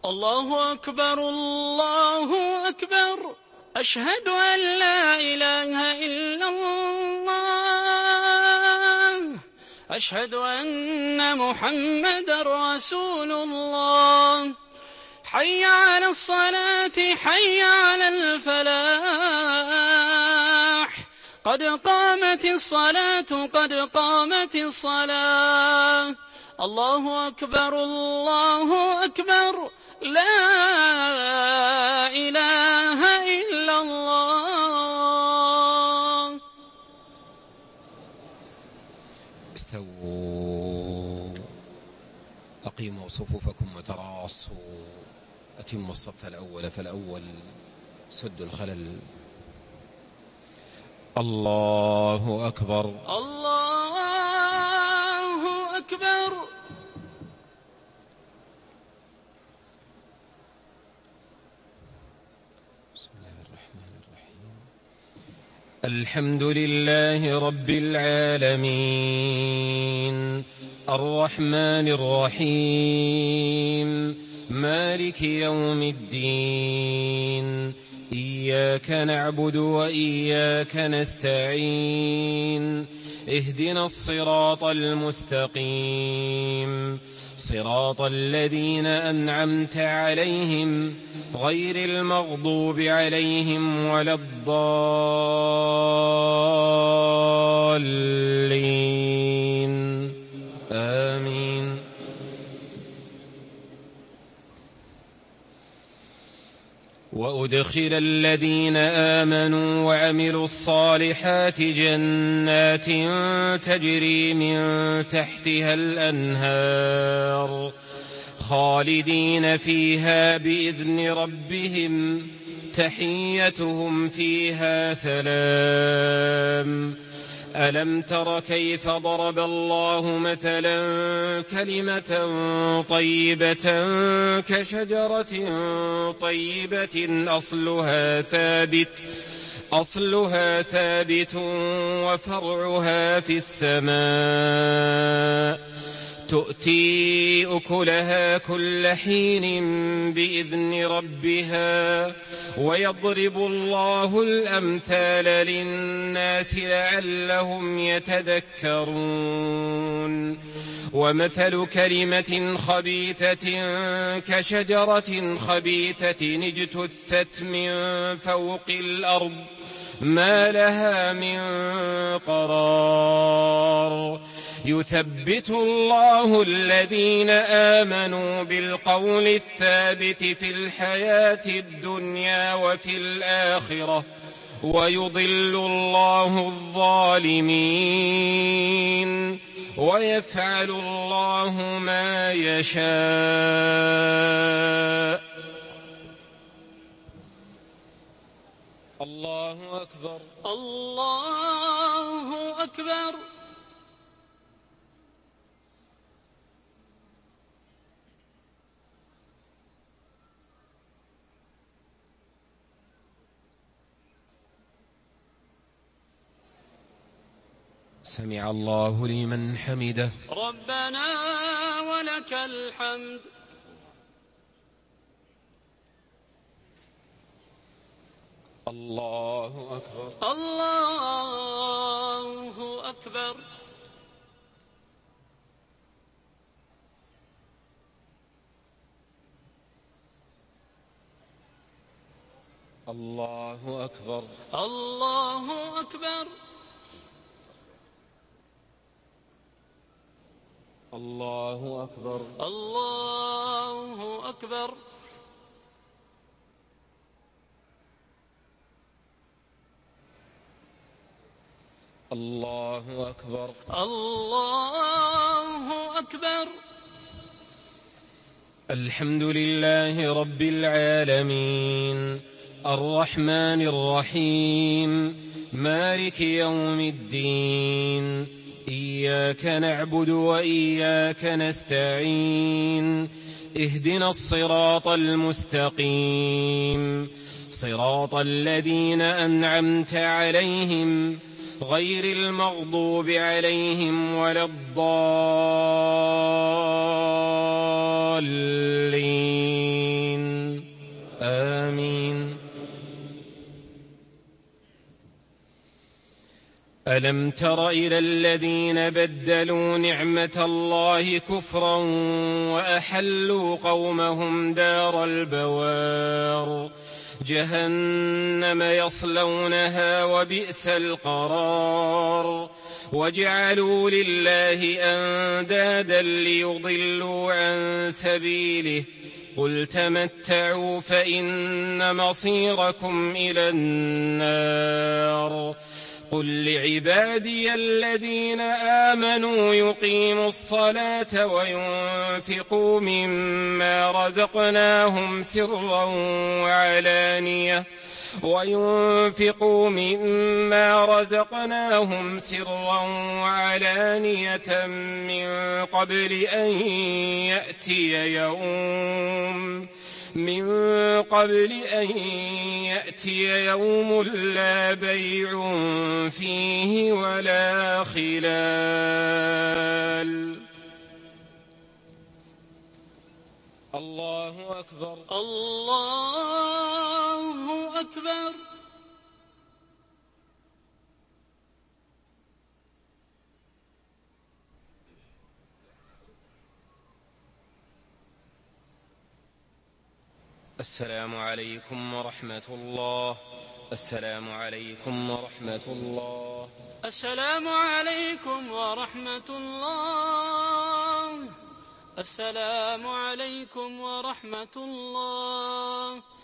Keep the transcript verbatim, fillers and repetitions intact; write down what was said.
الله أكبر الله أكبر أشهد أن لا إله إلا الله أشهد أن محمدًا رسول الله حي على الصلاة حي على الفلاح قد قامت الصلاة قد قامت الصلاة الله أكبر الله أكبر لا إله إلا الله. استووا أقيموا صفوفكم وتراصوا أتموا الصف الأول فالأول سد الخلل. الله أكبر الله أكبر. بسم الله الرحمن الرحيم. الحمد لله رب العالمين الرحمن الرحيم مالك يوم الدين إياك نعبد وإياك نستعين اهدنا الصراط المستقيم صراط الذين أنعمت عليهم غير المغضوب عليهم ولا الضالين آمين. وأدخل الذين آمنوا وعملوا الصالحات جنات تجري من تحتها الأنهار خالدين فيها بإذن ربهم تحيتهم فيها سلام. ألم تر كيف ضرب الله مثلا كلمة طيبة كشجرة طيبة أصلها ثابت أصلها ثابت وفرعها في السماء تؤتي أكلها كل حين بإذن ربها ويضرب الله الأمثال للناس لعلهم يتذكرون. ومثل كلمة خبيثة كشجرة خبيثة اجتثت من فوق الأرض ما لها من قرار يثبت الله الذين آمنوا بالقول الثابت في الحياة الدنيا وفي الآخرة ويضل الله الظالمين ويفعل الله ما يشاء. الله أكبر الله أكبر. سمع الله لمن حمده ربنا ولك الحمد. الله أكبر الله أكبر. الله أكبر الله أكبر. الله أكبر الله أكبر. الله أكبر الله أكبر. الحمد لله رب العالمين الرحمن الرحيم مالك يوم الدين إياك نعبد وإياك نستعين اهدنا الصراط المستقيم صراط الذين أنعمت عليهم غير المغضوب عليهم ولا الضالين ألم تر إلى الذين بدلوا نعمة الله كفرا وأحلوا قومهم دار البوار جهنم يصلونها وبئس القرار وجعلوا لله أندادا ليضلوا عن سبيله قل تمتعوا فإن مصيركم إلى النار قل لعبادي الذين آمنوا يقيموا الصلاة وينفقوا مما رزقناهم سرا وعلانية وينفقوا مما رزقناهم سرا وعلانية من قبل أن يأتي يوم من قبل أن يأتي يوم لا بيع فيه ولا خلال. الله أكبر. الله أكبر. السلام عليكم ورحمة الله. السلام عليكم ورحمة الله. السلام عليكم ورحمة الله. السلام عليكم ورحمة الله.